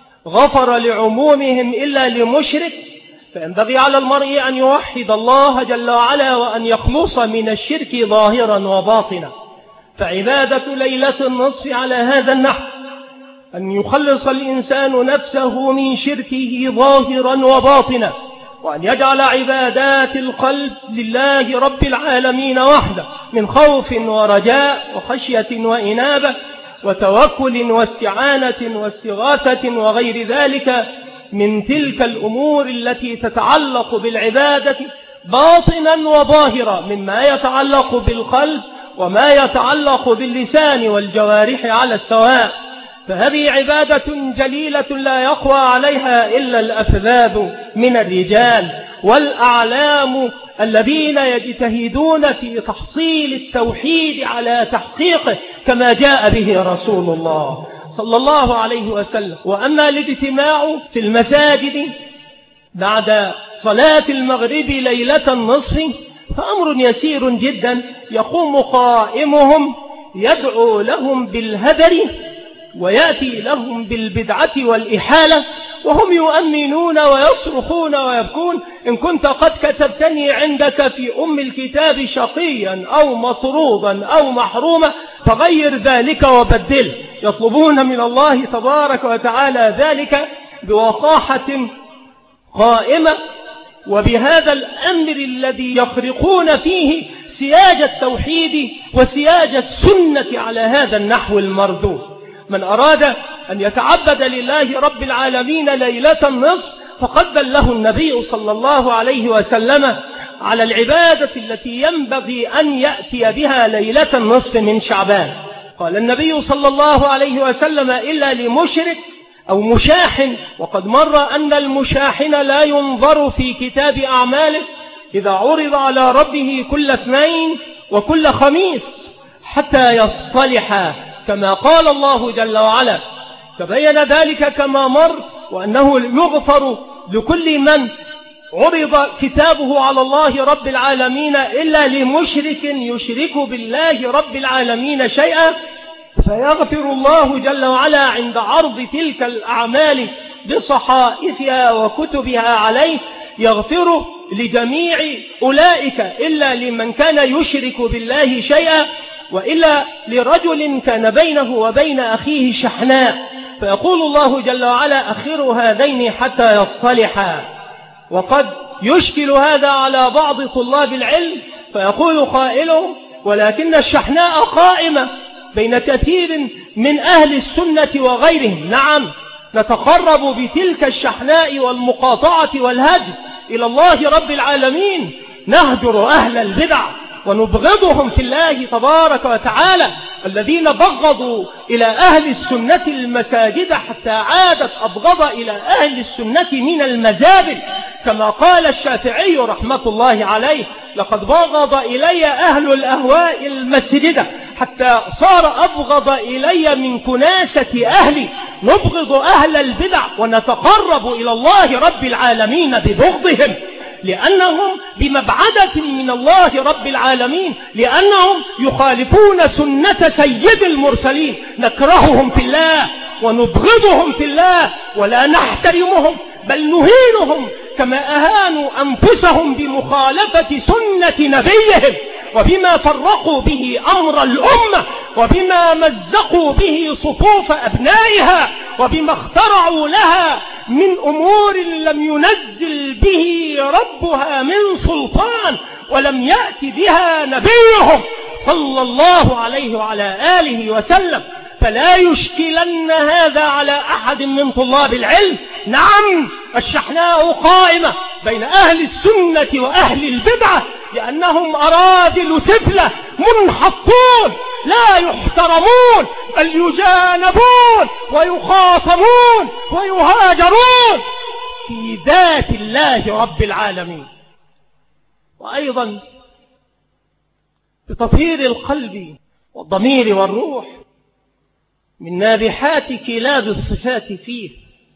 Speaker 1: غفر لعمومهم إلا لمشرك، فينبغي على المرء أن يوحد الله جل وعلا وأن يخلص من الشرك ظاهرا وباطنا. فعبادة ليلة النصف على هذا النحو أن يخلص الإنسان نفسه من شركه ظاهرا وباطنا، وأن يجعل عبادات القلب لله رب العالمين وحده، من خوف ورجاء وخشية وإنابة وتوكل واستعانة واستغاثة وغير ذلك من تلك الأمور التي تتعلق بالعبادة باطنا وظاهرا، مما يتعلق بالقلب وما يتعلق باللسان والجوارح على السواء. فهذه عبادة جليلة لا يقوى عليها إلا الأفذاذ من الرجال والأعلام الذين يجتهدون في تحصيل التوحيد على تحقيقه كما جاء به رسول الله صلى الله عليه وسلم. وأما الاجتماع في المساجد بعد صلاة المغرب ليلة النصف فأمر يسير جدا، يقوم قائمهم يدعو لهم بالهدر ويأتي لهم بالبدعة والإحالة، وهم يؤمنون ويصرخون ويبكون: إن كنت قد كتبتني عندك في أم الكتاب شقيا أو مطرودا أو محروما فغير ذلك وبدله. يطلبون من الله تبارك وتعالى ذلك بوقاحة قائمة، وبهذا الأمر الذي يخرقون فيه سياج التوحيد وسياج السنة على هذا النحو المردود. من أراد أن يتعبد لله رب العالمين ليلة النصف فقد دله النبي صلى الله عليه وسلم على العبادة التي ينبغي أن يأتي بها ليلة النصف من شعبان. قال النبي صلى الله عليه وسلم: إلا لمشرك أو مشاحن. وقد مر أن المشاحن لا ينظر في كتاب أعماله إذا عرض على ربه كل اثنين وكل خميس حتى يصطلح كما قال الله جل وعلا. تبين ذلك كما مر، وأنه يغفر لكل من عرض كتابه على الله رب العالمين إلا لمشرك يشرك بالله رب العالمين شيئا، فيغفر الله جل وعلا عند عرض تلك الأعمال بصحائفها وكتبها عليه، يغفر لجميع أولئك إلا لمن كان يشرك بالله شيئا، وإلا لرجل كان بينه وبين أخيه شحناء، فيقول الله جل وعلا: أخروا هذين حتى يصطلحا. وقد يشكل هذا على بعض طلاب العلم، فيقول قائلهم: ولكن الشحناء قائمة بين كثير من أهل السنة وغيرهم. نعم، نتقرب بتلك الشحناء والمقاطعة والهجر إلى الله رب العالمين، نهجر أهل البدع ونبغضهم في الله تبارك وتعالى، الذين بغضوا إلى أهل السنة المساجد حتى عادت أبغض إلى أهل السنة من المزابل، كما قال الشافعي رحمة الله عليه: لقد بغض إلي أهل الأهواء المسجد حتى صار أبغض إلي من كناسة أهلي. نبغض أهل البدع ونتقرب إلى الله رب العالمين ببغضهم، لأنهم بمبعدة من الله رب العالمين، لأنهم يخالفون سنة سيد المرسلين. نكرههم في الله ونبغضهم في الله ولا نحترمهم، بل نهينهم كما أهانوا أنفسهم بمخالفة سنة نبيهم، وبما فرقوا به أمر الأمة، وبما مزقوا به صفوف أبنائها، وبما اخترعوا لها من أمور لم ينزل به ربها من سلطان، ولم يأت بها نبيهم صلى الله عليه وعلى آله وسلم. فلا يشكلن هذا على أحد من طلاب العلم. نعم، الشحناء قائمة بين أهل السنة وأهل البدعة، لأنهم أراذل سفلة منحطون لا يحترمون، بل يجانبون ويخاصمون ويهاجرون في ذات الله رب العالمين. وأيضا بتطهير القلب والضمير والروح من نابحات كلاب الصفات فيه،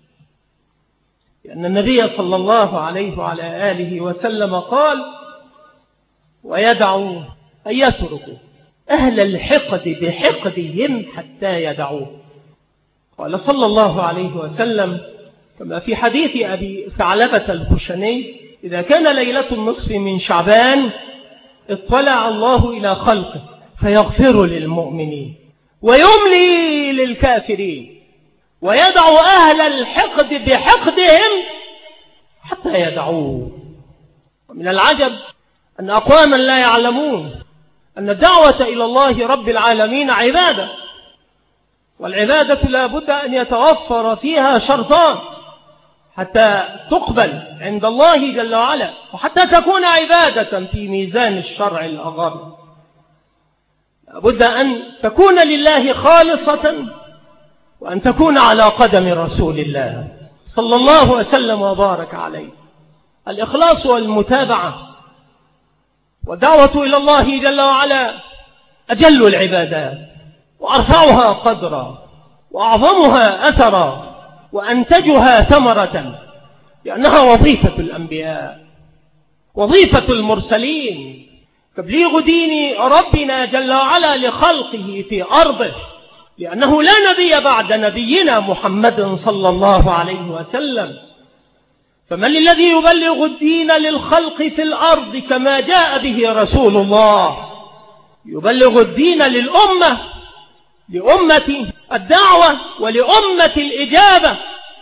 Speaker 1: لأن النبي صلى الله عليه وعلى آله وسلم قال: ويدعوا أن يتركوا أهل الحقد بحقدهم حتى يدعوه. قال صلى الله عليه وسلم كما في حديث أبي ثعلبة الخشني: إذا كان ليلة النصف من شعبان اطلع الله إلى خلقه فيغفر للمؤمنين ويملي للكافرين ويدعو أهل الحقد بحقدهم حتى يدعوه. ومن العجب أن أقواما لا يعلمون أن الدعوة إلى الله رب العالمين عبادة، والعبادة لا بد أن يتوفر فيها شرطان حتى تقبل عند الله جل وعلا، وحتى تكون عبادة في ميزان الشرع الأغر. لا بد أن تكون لله خالصة، وأن تكون على قدم رسول الله صلى الله وسلم وبارك عليه. الإخلاص والمتابعة والدعوة إلى الله جل وعلا أجل العبادات، وأرفعها قدرا، وأعظمها أثرا، وأنتجها ثمرة، لأنها وظيفة الأنبياء، وظيفة المرسلين، تبليغ دين ربنا جل وعلا لخلقه في أرضه، لأنه لا نبي بعد نبينا محمد صلى الله عليه وسلم. فمن الذي يبلغ الدين للخلق في الأرض كما جاء به رسول الله؟ يبلغ الدين للأمة، لأمة الدعوة ولأمة الإجابة.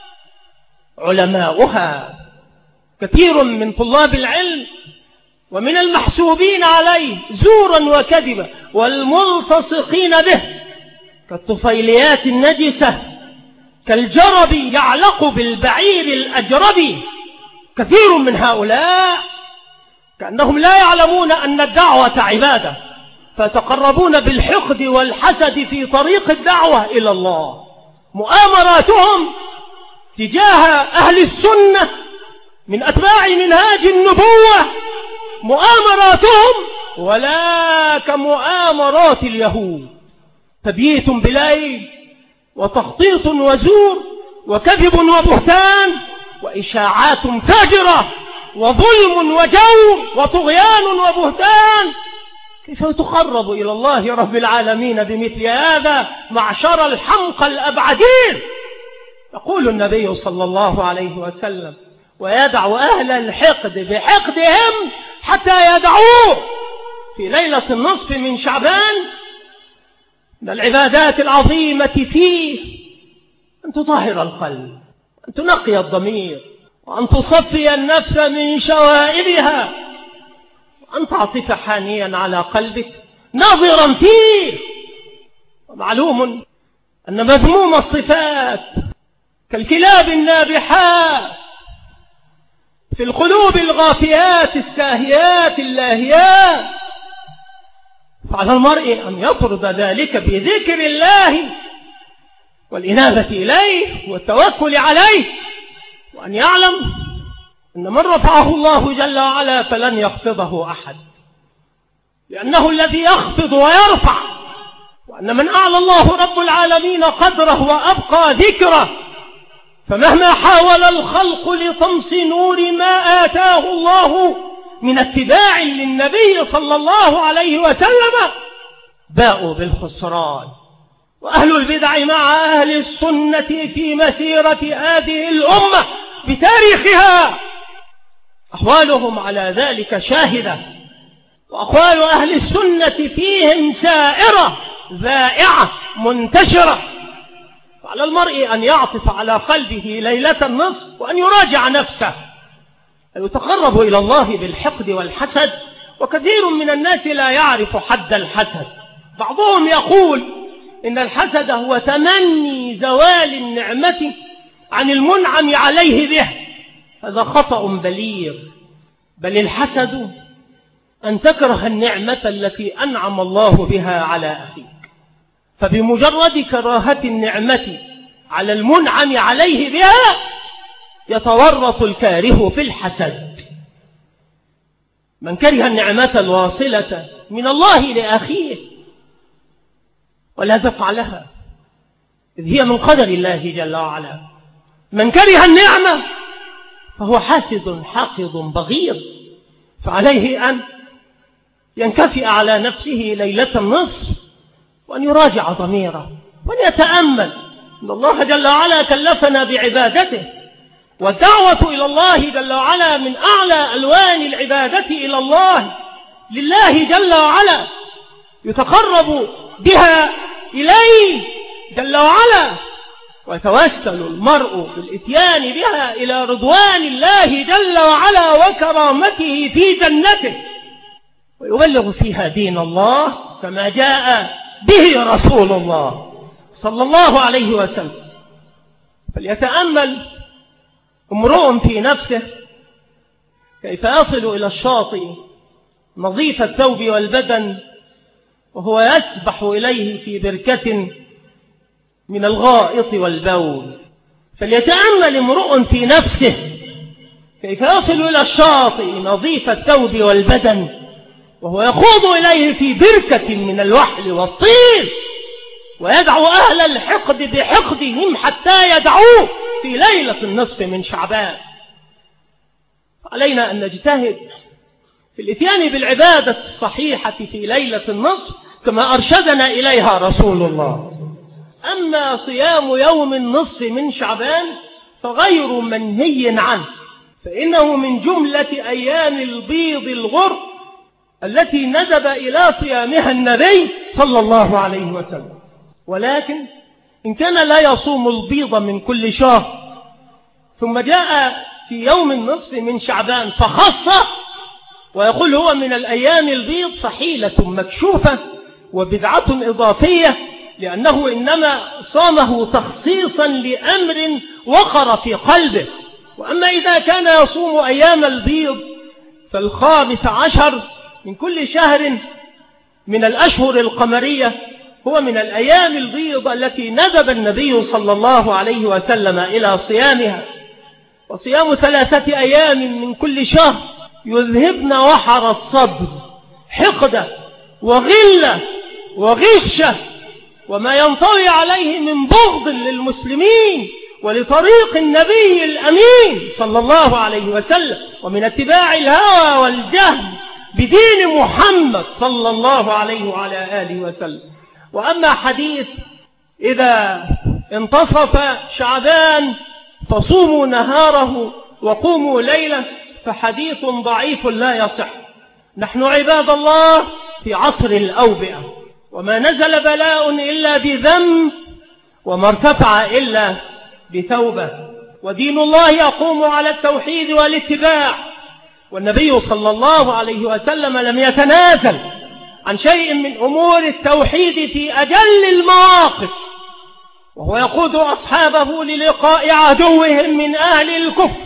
Speaker 1: علماؤها كثير من طلاب العلم ومن المحسوبين عليه زورا وكذبا والملتصقين به كالطفيليات النجسة، كالجرب يعلق بالبعير الأجرب. كثير من هؤلاء كأنهم لا يعلمون أن الدعوة عبادة، فتقربون بالحقد والحسد في طريق الدعوة إلى الله. مؤامراتهم تجاه أهل السنة من أتباع منهاج النبوة مؤامراتهم ولا كمؤامرات اليهود، تبييت بليل وتخطيط وزور وكذب وبهتان وإشاعات فاجرة وظلم وجور وطغيان وبهتان. كيف تقرب إلى الله رب العالمين بمثل هذا معشر الحمقى الأبعدين؟ يقول النبي صلى الله عليه وسلم: ويدعو أهل الحقد بحقدهم حتى يدعوه. في ليلة النصف من شعبان من العبادات العظيمة فيه أن تطهر القلب، أن تنقي الضمير، وأن تصفي النفس من شوائبها، وأن تعطف حانيا على قلبك ناظرا فيه. ومعلوم أن مذموم الصفات كالكلاب النابحات في القلوب الغافيات الساهيات اللاهيات. فعلى المرء أن يطرد ذلك بذكر الله والإنابة إليه والتوكل عليه، وأن يعلم أن من رفعه الله جل وعلا فلن يخفضه أحد، لأنه الذي يخفض ويرفع، وأن من أعلى الله رب العالمين قدره وأبقى ذكره، فمهما حاول الخلق لطمس نور ما آتاه الله من اتباع للنبي صلى الله عليه وسلم باءوا بالخسران. وأهل البدع مع أهل السنة في مسيرة هذه الأمة بتاريخها أحوالهم على ذلك شاهدة، وأقوال أهل السنة فيهم سائرة ذائعة منتشرة. فعلى المرء أن يعطف على قلبه ليلة النصف وأن يراجع نفسه، يتقرب إلى الله بالحقد والحسد، وكثير من الناس لا يعرف حد الحسد. بعضهم يقول إن الحسد هو تمني زوال النعمة عن المنعم عليه به، هذا خطأ بليغ، بل الحسد أن تكره النعمة التي أنعم الله بها على أخيك، فبمجرد كراهة النعمة على المنعم عليه بها يتورط الكاره في الحسد. من كره النعمة الواصلة من الله لأخيه ولا تفعلها إذ هي من قدر الله جل وعلا، من كره النعمة فهو حاسد حاقد بغيض، فعليه أن ينكفئ على نفسه ليلة النصف وأن يراجع ضميره وأن يتأمل أن الله جل وعلا كلفنا بعبادته، والدعوة إلى الله جل وعلا من أعلى ألوان العبادة إلى الله لله جل وعلا، يتقرب بها إليه جل وعلا، ويتوسل المرء بالإتيان بها إلى رضوان الله جل وعلا وكرامته في جنته، ويبلغ فيها دين الله كما جاء به رسول الله صلى الله عليه وسلم. فليتأمل امرؤ في نفسه كيف يصل إلى الشاطئ نظيف الثوب والبدن وهو يسبح إليه في بركة من الغائط والبول. فليتأمل امرؤ في نفسه كيف يصل إلى الشاطئ نظيف الثوب والبدن وهو يخوض إليه في بركة من الوحل والطين، ويدعو أهل الحقد بحقدهم حتى يدعوه في ليلة النصف من شعبان. علينا أن نجتهد في الاتيان بالعبادة الصحيحة في ليلة النصف كما أرشدنا إليها رسول الله. أما صيام يوم النصف من شعبان فغير منهي عنه، فإنه من جملة أيام البيض الغر التي ندب إلى صيامها النبي صلى الله عليه وسلم. ولكن إن كان لا يصوم البيض من كل شهر ثم جاء في يوم النصف من شعبان فخصه ويقول هو من الأيام البيض فحيلة مكشوفة وبدعة إضافية، لأنه إنما صامه تخصيصا لأمر وقر في قلبه. وأما إذا كان يصوم أيام البيض فال15 من كل شهر من الأشهر القمرية هو من الأيام البيض التي ندب النبي صلى الله عليه وسلم إلى صيامها. وصيام 3 أيام من كل شهر يذهبن وحر الصدر حقدة وغلة وغشة وما ينطوي عليه من بغض للمسلمين ولطريق النبي الأمين صلى الله عليه وسلم، ومن اتباع الهوى والجهل بدين محمد صلى الله عليه وعلى آله وسلم. وأما حديث إذا انتصف شعبان فصوموا نهاره وقوموا ليلة فحديث ضعيف لا يصح. نحن عباد الله في عصر الأوبئة، وما نزل بلاء إلا بذنب وما ارتفع إلا بتوبة، ودين الله يقوم على التوحيد والاتباع، والنبي صلى الله عليه وسلم لم يتنازل عن شيء من أمور التوحيد في أجل المواقف، وهو يقود أصحابه للقاء عدوهم من أهل الكفر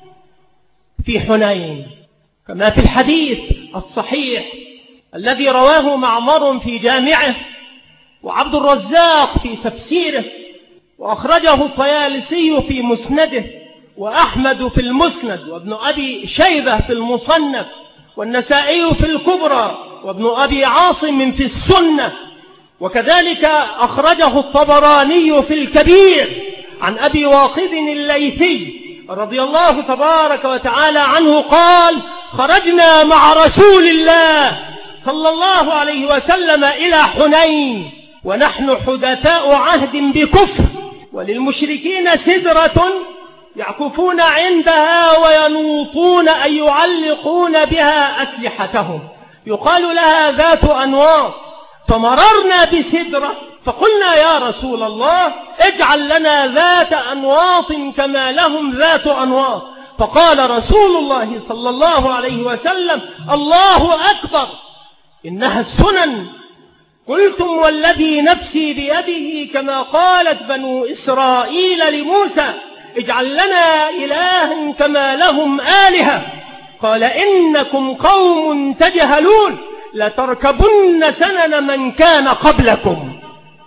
Speaker 1: في حنين، كما في الحديث الصحيح الذي رواه معمر في جامعه وعبد الرزاق في تفسيره وأخرجه الطيالسي في مسنده وأحمد في المسند وابن أبي شيبة في المصنف والنسائي في الكبرى وابن أبي عاصم في السنة، وكذلك أخرجه الطبراني في الكبير عن أبي واقد الليثي رضي الله تبارك وتعالى عنه قال: خرجنا مع رسول الله صلى الله عليه وسلم إلى حنين ونحن حدثاء عهد بكفر، وللمشركين سدرة يعكفون عندها وينوطون أي يعلقون بها أسلحتهم يقال لها ذات أنواط، فمررنا بسدرة فقلنا يا رسول الله اجعل لنا ذات أنواط كما لهم ذات أنواط، فقال رسول الله صلى الله عليه وسلم: الله أكبر إنها السنن. قلتم والذي نفسي بيده كما قالت بنو إسرائيل لموسى اجعل لنا إلها كما لهم آلهة، قال إنكم قوم تجهلون لتركبن سنن من كان قبلكم.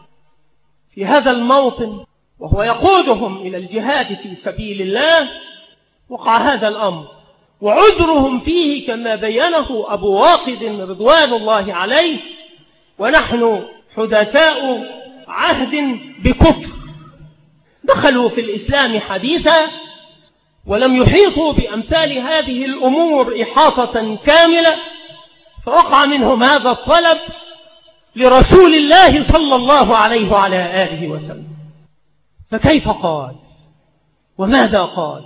Speaker 1: في هذا الموطن وهو يقودهم إلى الجهاد في سبيل الله وقع هذا الأمر، وعذرهم فيه كما بينه أبو واقد رضوان الله عليه: ونحن حدثاء عهد بكفر. دخلوا في الإسلام حديثا ولم يحيطوا بأمثال هذه الأمور إحاطة كاملة، فوقع منهم هذا الطلب لرسول الله صلى الله عليه وعلى آله وسلم. فكيف قال وماذا قال؟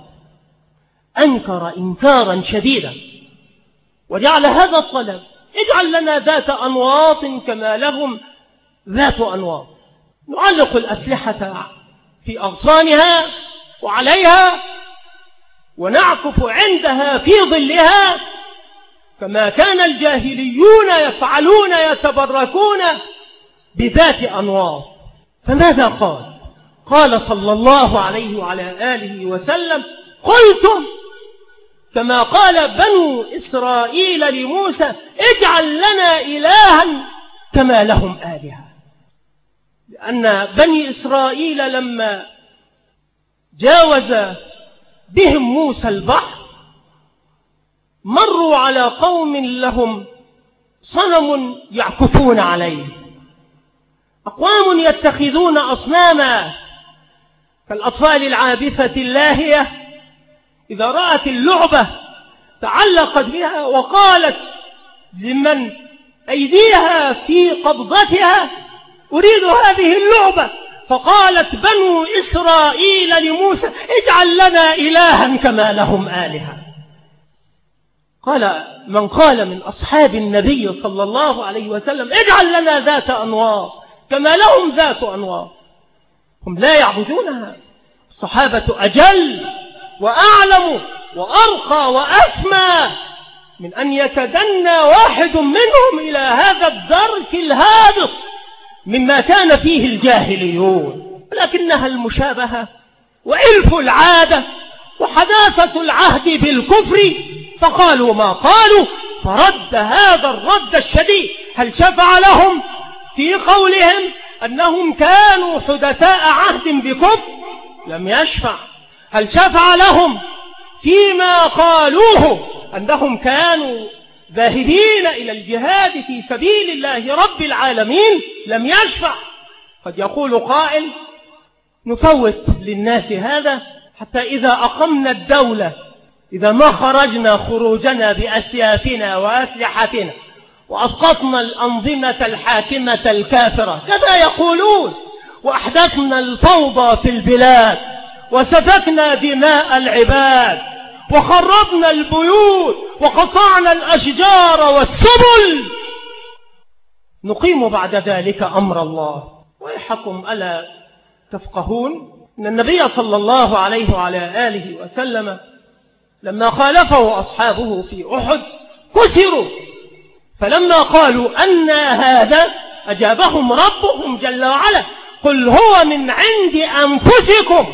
Speaker 1: أنكر إنكارا شديدا وجعل هذا الطلب: اجعل لنا ذات أنواط كما لهم ذات أنواط، نعلق الأسلحة في أغصانها وعليها ونعكف عندها في ظلها كما كان الجاهليون يفعلون يتبركون بذات أنواط. فماذا قال؟ قال صلى الله عليه وعلى آله وسلم: قلتم كما قال بنو إسرائيل لموسى اجعل لنا إلها كما لهم آلهة. لأن بني إسرائيل لما جاوز بهم موسى البحر مروا على قوم لهم صنم يعكفون عليه، أقوام يتخذون أصناما كالأطفال العابثة اللاهية إذا رأت اللعبة تعلقت بها وقالت لمن أيديها في قبضتها أريد هذه اللعبة، فقالت بنو إسرائيل لموسى اجعل لنا إلها كما لهم آلهة. قال من قال من أصحاب النبي صلى الله عليه وسلم اجعل لنا ذات أنواط كما لهم ذات أنواط، هم لا يعبدونها. الصحابة أجل وأعلم وأرقى وأسمى من أن يتدنى واحد منهم إلى هذا الدرك الهابط مما كان فيه الجاهليون، ولكنها المشابهة وإلف العادة وحداثة العهد بالكفر، فقالوا ما قالوا فرد هذا الرد الشديد. هل شفع لهم في قولهم أنهم كانوا حدثاء عهد بكفر؟ لم يشفع. هل شفع لهم فيما قالوه أنهم كانوا ذاهبين إلى الجهاد في سبيل الله رب العالمين؟ لم يشفع. قد يقول قائل نفوت للناس هذا حتى إذا أقمنا الدولة، إذا ما خرجنا خروجنا بأسيافنا وأسلحتنا وأسقطنا الأنظمة الحاكمة الكافرة، كذا يقولون، وأحدثنا الفوضى في البلاد وسفكنا دماء العباد وخربنا البيوت وقطعنا الأشجار والسبل، نقيم بعد ذلك أمر الله. ويحكم ألا تفقهون أن النبي صلى الله عليه وعلى آله وسلم لما خالفه أصحابه في أحد كسروا، فلما قالوا أن هذا أجابهم ربهم جل وعلا قل هو من عند أنفسكم،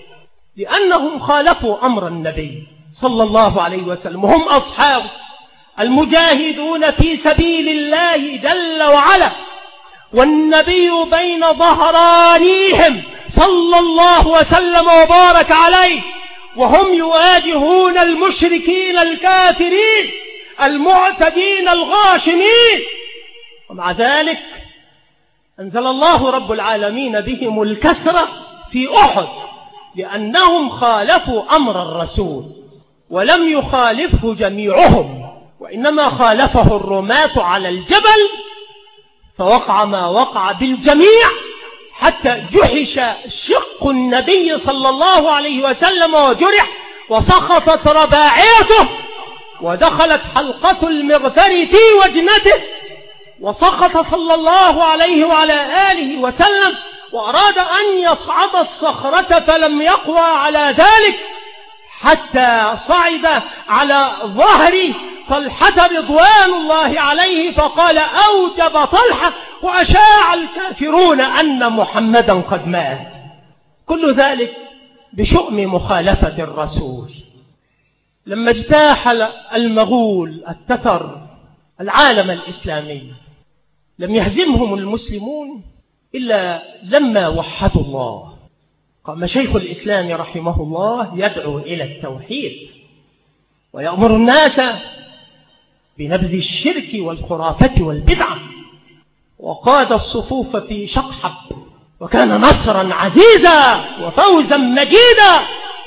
Speaker 1: لأنهم خالفوا أمر النبي صلى الله عليه وسلم، وهم أصحاب المجاهدون في سبيل الله جل وعلا، والنبي بين ظهرانيهم صلى الله وسلم وبارك عليه، وهم يواجهون المشركين الكافرين المعتدين الغاشمين، ومع ذلك أنزل الله رب العالمين بهم الكسرة في أحد، لأنهم خالفوا أمر الرسول، ولم يخالفه جميعهم، وإنما خالفه الرماة على الجبل، فوقع ما وقع بالجميع، حتى جحش شق النبي صلى الله عليه وسلم وجرح، وسقطت رباعيته، ودخلت حلقة المغفر في وجنته، وسقط صلى الله عليه وعلى آله وسلم، وأراد أن يصعد الصخرة فلم يقوى على ذلك، حتى صعد على ظهر طلحة رضوان الله عليه، فقال أوجب طلحة، وأشاع الكافرون أن محمدا قد مات. كل ذلك بشؤم مخالفة الرسول. لما اجتاح المغول التتر العالم الإسلامي، لم يهزمهم المسلمون إلا لما وحدوا الله. قام شيخ الإسلام رحمه الله يدعو إلى التوحيد، ويأمر الناس بنبذ الشرك والخرافة والبدعة، وقاد الصفوف في شقحب، وكان نصرا عزيزا وفوزا مجيدا.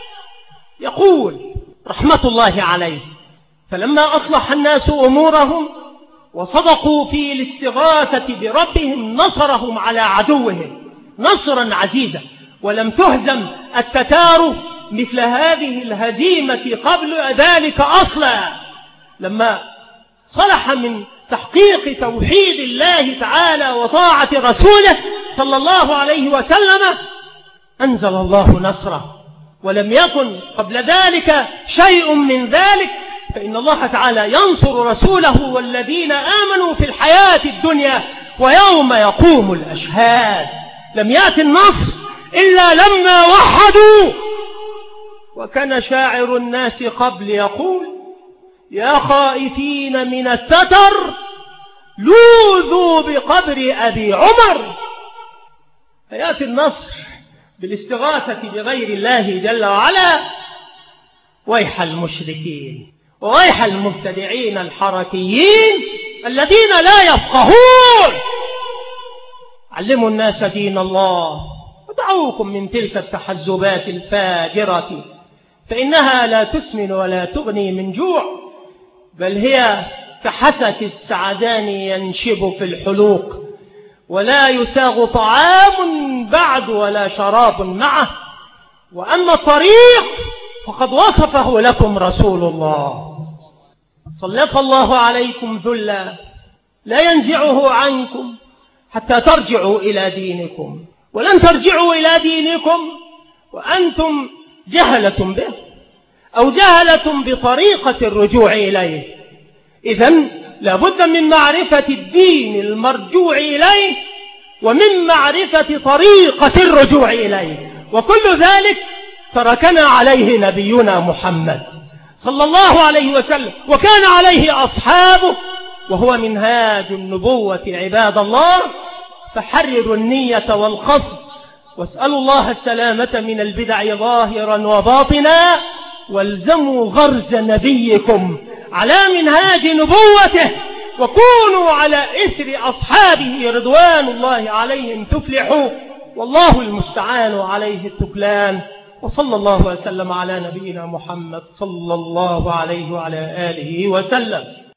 Speaker 1: يقول رحمة الله عليه: فلما أصلح الناس أمورهم وصدقوا في الاستغاثة بربهم نصرهم على عدوهم نصرا عزيزا، ولم تهزم التتار مثل هذه الهزيمة قبل ذلك أصلا. لما صلح من تحقيق توحيد الله تعالى وطاعة رسوله صلى الله عليه وسلم أنزل الله نصره، ولم يكن قبل ذلك شيء من ذلك، فإن الله تعالى ينصر رسوله والذين آمنوا في الحياة الدنيا ويوم يقوم الأشهاد. لم يأتي النصر إلا لما وحدوا. وكان شاعر الناس قبل يقول: يا خائفين من التتر لوذوا بقبر أبي عمر. فيأتي النصر بالاستغاثة بغير الله جل وعلا. ويح المشركين وويح المبتدعين الحركيين الذين لا يفقهون. علموا الناس دين الله ودعوكم من تلك التحزبات الفاجرة، فإنها لا تسمن ولا تغني من جوع، بل هي كحسك السعدان ينشب في الحلوق، ولا يساغ طعام بعد ولا شراب معه. وأما الطريق فقد وصفه لكم رسول الله. سلط الله عليكم ذلا لا ينزعه عنكم حتى ترجعوا إلى دينكم، ولن ترجعوا إلى دينكم وأنتم جهلة به أو جهلة بطريقة الرجوع إليه. إذن لابد من معرفة الدين المرجوع إليه ومن معرفة طريقة الرجوع إليه، وكل ذلك تركنا عليه نبينا محمد صلى الله عليه وسلم، وكان عليه أصحابه، وهو منهاج النبوة عباد الله. فحرروا النية والقصد، واسألوا الله السلامة من البدع ظاهرا وباطنا، والزموا غرز نبيكم على منهاج نبوته، وكونوا على إثر أصحابه رضوان الله عليهم تفلحوا، والله المستعان عليه التكلان. وصلى الله وسلم على نبينا محمد صلى الله عليه وعلى آله وسلم.